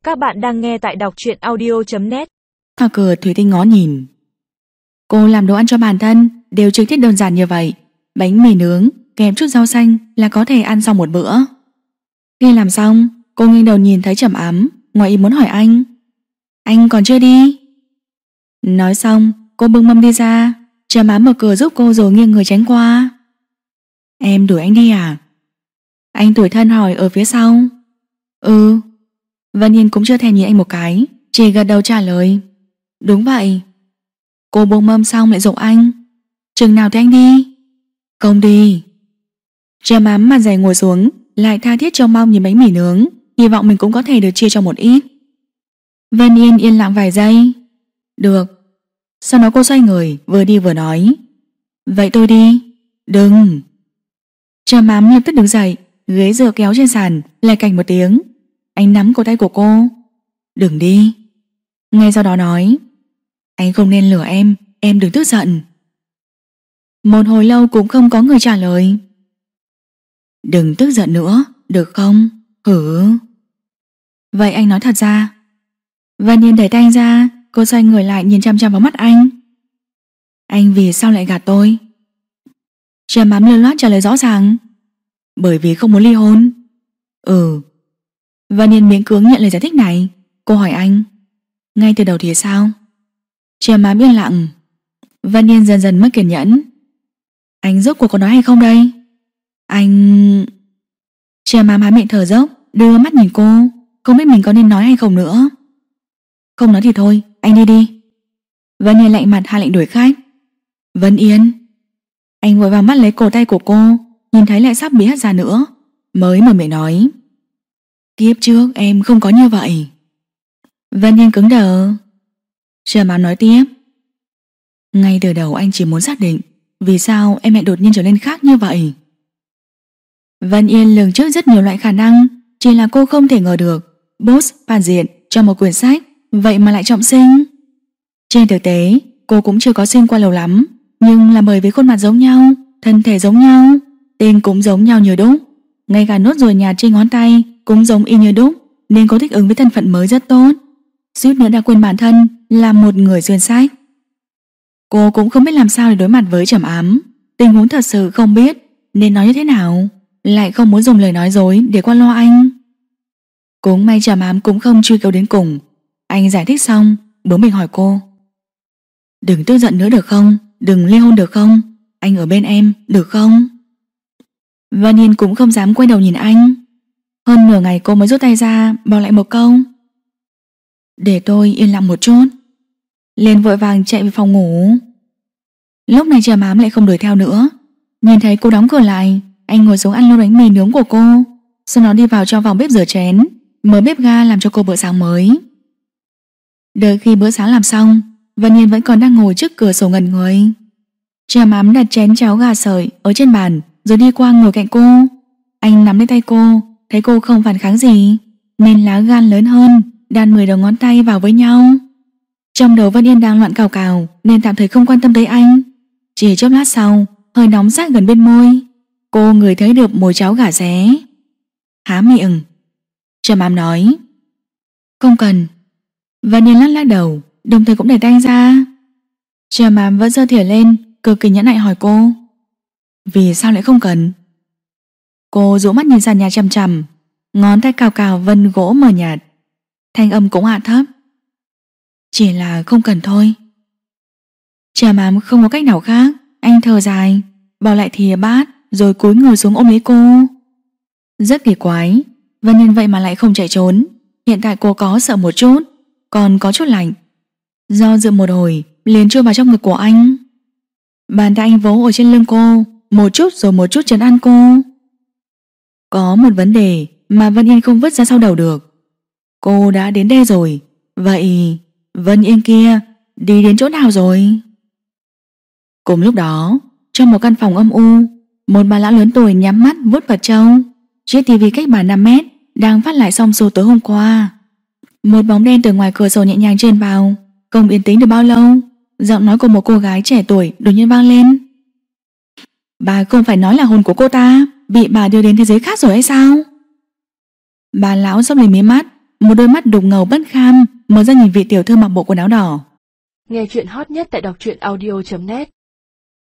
Các bạn đang nghe tại đọc truyện audio.net. Vào cửa Thủy Tinh ngó nhìn. Cô làm đồ ăn cho bản thân đều trực tiếp đơn giản như vậy. Bánh mì nướng kèm chút rau xanh là có thể ăn xong một bữa. Khi làm xong, cô nghiêng đầu nhìn thấy Trầm Ám, ngoài ý muốn hỏi anh còn chưa đi? Nói xong, cô bưng mâm đi ra. Trầm Ám mở cửa giúp cô rồi nghiêng người tránh qua. Em đuổi anh đi à? Anh tủi thân hỏi ở phía sau. Ừ. Vân Yên cũng chưa thèm nhìn anh một cái, chỉ gật đầu trả lời. Đúng vậy. Cô buông mâm xong lại giục anh. Chừng nào thì anh đi? Không đi. Trầm Ám mặt dày ngồi xuống, lại tha thiết trông mong nhìn bánh mì nướng, hy vọng mình cũng có thể được chia cho một ít. Vân Yên yên lặng vài giây. Được. Sau đó cô xoay người, vừa đi vừa nói. Vậy tôi đi. Đừng. Trầm Ám lập tức đứng dậy, ghế dựa kéo trên sàn, lại cành một tiếng. Anh nắm cổ tay của cô. Đừng đi. Ngay sau đó nói. Anh không nên lừa em đừng tức giận. Một hồi lâu cũng không có người trả lời. Đừng tức giận nữa, được không? Hử. Vậy anh nói thật ra. Vân Yên đẩy tay anh ra, cô xoay người lại nhìn chăm chăm vào mắt anh. Anh vì sao lại gạt tôi? Trầm Ám lưu loát trả lời rõ ràng. Bởi vì không muốn ly hôn. Ừ. Vân Yên miễn cưỡng nhận lời giải thích này. Cô hỏi anh. Ngay từ đầu thì sao? Trầm Ám yên lặng. Vân Yên dần dần mất kiên nhẫn. Anh rốt cuộc có nói hay không đây? Anh... Trầm Ám há miệng thở dốc, đưa mắt nhìn cô, không biết mình có nên nói hay không nữa. Không nói thì thôi, anh đi đi. Vân Yên lạnh mặt hạ lệnh đuổi khách. Vân Yên. Anh vội vào mắt lấy cổ tay của cô, nhìn thấy lại sắp bị hất ra nữa, mới mở miệng nói. Kiếp trước em không có như vậy. Vân Yên cứng đờ. Trầm Ám nói tiếp. Ngay từ đầu anh chỉ muốn xác định vì sao em lại đột nhiên trở nên khác như vậy. Vân Yên lường trước rất nhiều loại khả năng, chỉ là cô không thể ngờ được boss phản diện cho một quyển sách vậy mà lại trọng sinh. Trên thực tế cô cũng chưa có sinh qua lâu lắm, nhưng là bởi vì khuôn mặt giống nhau, thân thể giống nhau, tên cũng giống nhau như đúc, ngay cả nốt ruồi nhạt trên ngón tay cũng giống y như đúc, nên cô thích ứng với thân phận mới rất tốt. Suýt nữa đã quên bản thân là một người xuyên sách. Cô cũng không biết làm sao để đối mặt với Trầm Ám, tình huống thật sự không biết nên nói như thế nào, lại không muốn dùng lời nói dối để qua loa anh. Cũng may Trầm Ám cũng không truy cứu đến cùng. Anh giải thích xong, bướng bỉnh hỏi cô. Đừng tức giận nữa được không? Đừng ly hôn được không? Anh ở bên em, được không? Vân Yên cũng không dám quay đầu nhìn anh. Hơn nửa ngày cô mới rút tay ra, bảo lại một câu. Để tôi yên lặng một chút. Liền vội vàng chạy về phòng ngủ. Lúc này Trầm Ám lại không đuổi theo nữa. Nhìn thấy cô đóng cửa lại, anh ngồi xuống ăn luôn bánh mì nướng của cô, sau đó đi vào trong phòng bếp rửa chén, mở bếp ga làm cho cô bữa sáng mới. Đợi khi bữa sáng làm xong, Vân Yên vẫn còn đang ngồi trước cửa sổ ngẩn người. Trầm Ám đặt chén cháo gà sợi ở trên bàn rồi đi qua ngồi cạnh cô. Anh nắm lấy tay cô, thấy cô không phản kháng gì nên lá gan lớn hơn, đan 10 đầu ngón tay vào với nhau. Trong đầu Vân Yên đang loạn cào cào nên tạm thời không quan tâm tới anh. Chỉ chốc lát sau, hơi nóng sát gần bên môi, cô ngửi thấy được mùi cháo gà ré. Há miệng. Trầm Ám nói. Không cần. Vân Yên lắc lắc đầu, đồng thời cũng để tay anh ra. Trầm Ám vẫn giơ thìa lên, cực kỳ nhẫn nại hỏi cô. Vì sao lại không cần? Cô dụ mắt nhìn sàn nhà chằm chằm, ngón tay cào cào vân gỗ mờ nhạt, thanh âm cũng hạ thấp. Chỉ là không cần thôi. Trầm Ám không có cách nào khác, anh thở dài, bỏ lại thìa bát rồi cúi người xuống ôm lấy cô. Rất kỳ quái, Vân Yên vậy mà lại không chạy trốn. Hiện tại cô có sợ một chút, còn có chút lạnh. Do dự một hồi liền chui vào trong ngực của anh. Bàn tay anh vỗ ở trên lưng cô, một chút rồi một chút trấn an cô. Có một vấn đề mà Vân Yên không vứt ra sau đầu được. Cô đã đến đây rồi, vậy Vân Yên kia đi đến chỗ nào rồi? Cùng lúc đó, trong một căn phòng âm u, một bà lão lớn tuổi nhắm mắt vuốt vật trâu. Chiếc tivi cách bà 5 mét đang phát lại xong số tối hôm qua. Một bóng đen từ ngoài cửa sổ nhẹ nhàng trườn vào. Không yên tĩnh được bao lâu, giọng nói của một cô gái trẻ tuổi đột nhiên vang lên. Bà không phải nói là hồn của cô ta bị bà đưa đến thế giới khác rồi hay sao? Bà lão sắp lên mí mắt, một đôi mắt đục ngầu bất kham mở ra nhìn vị tiểu thư mặc bộ quần áo đỏ. Nghe chuyện hot nhất tại đọc truyện audio.net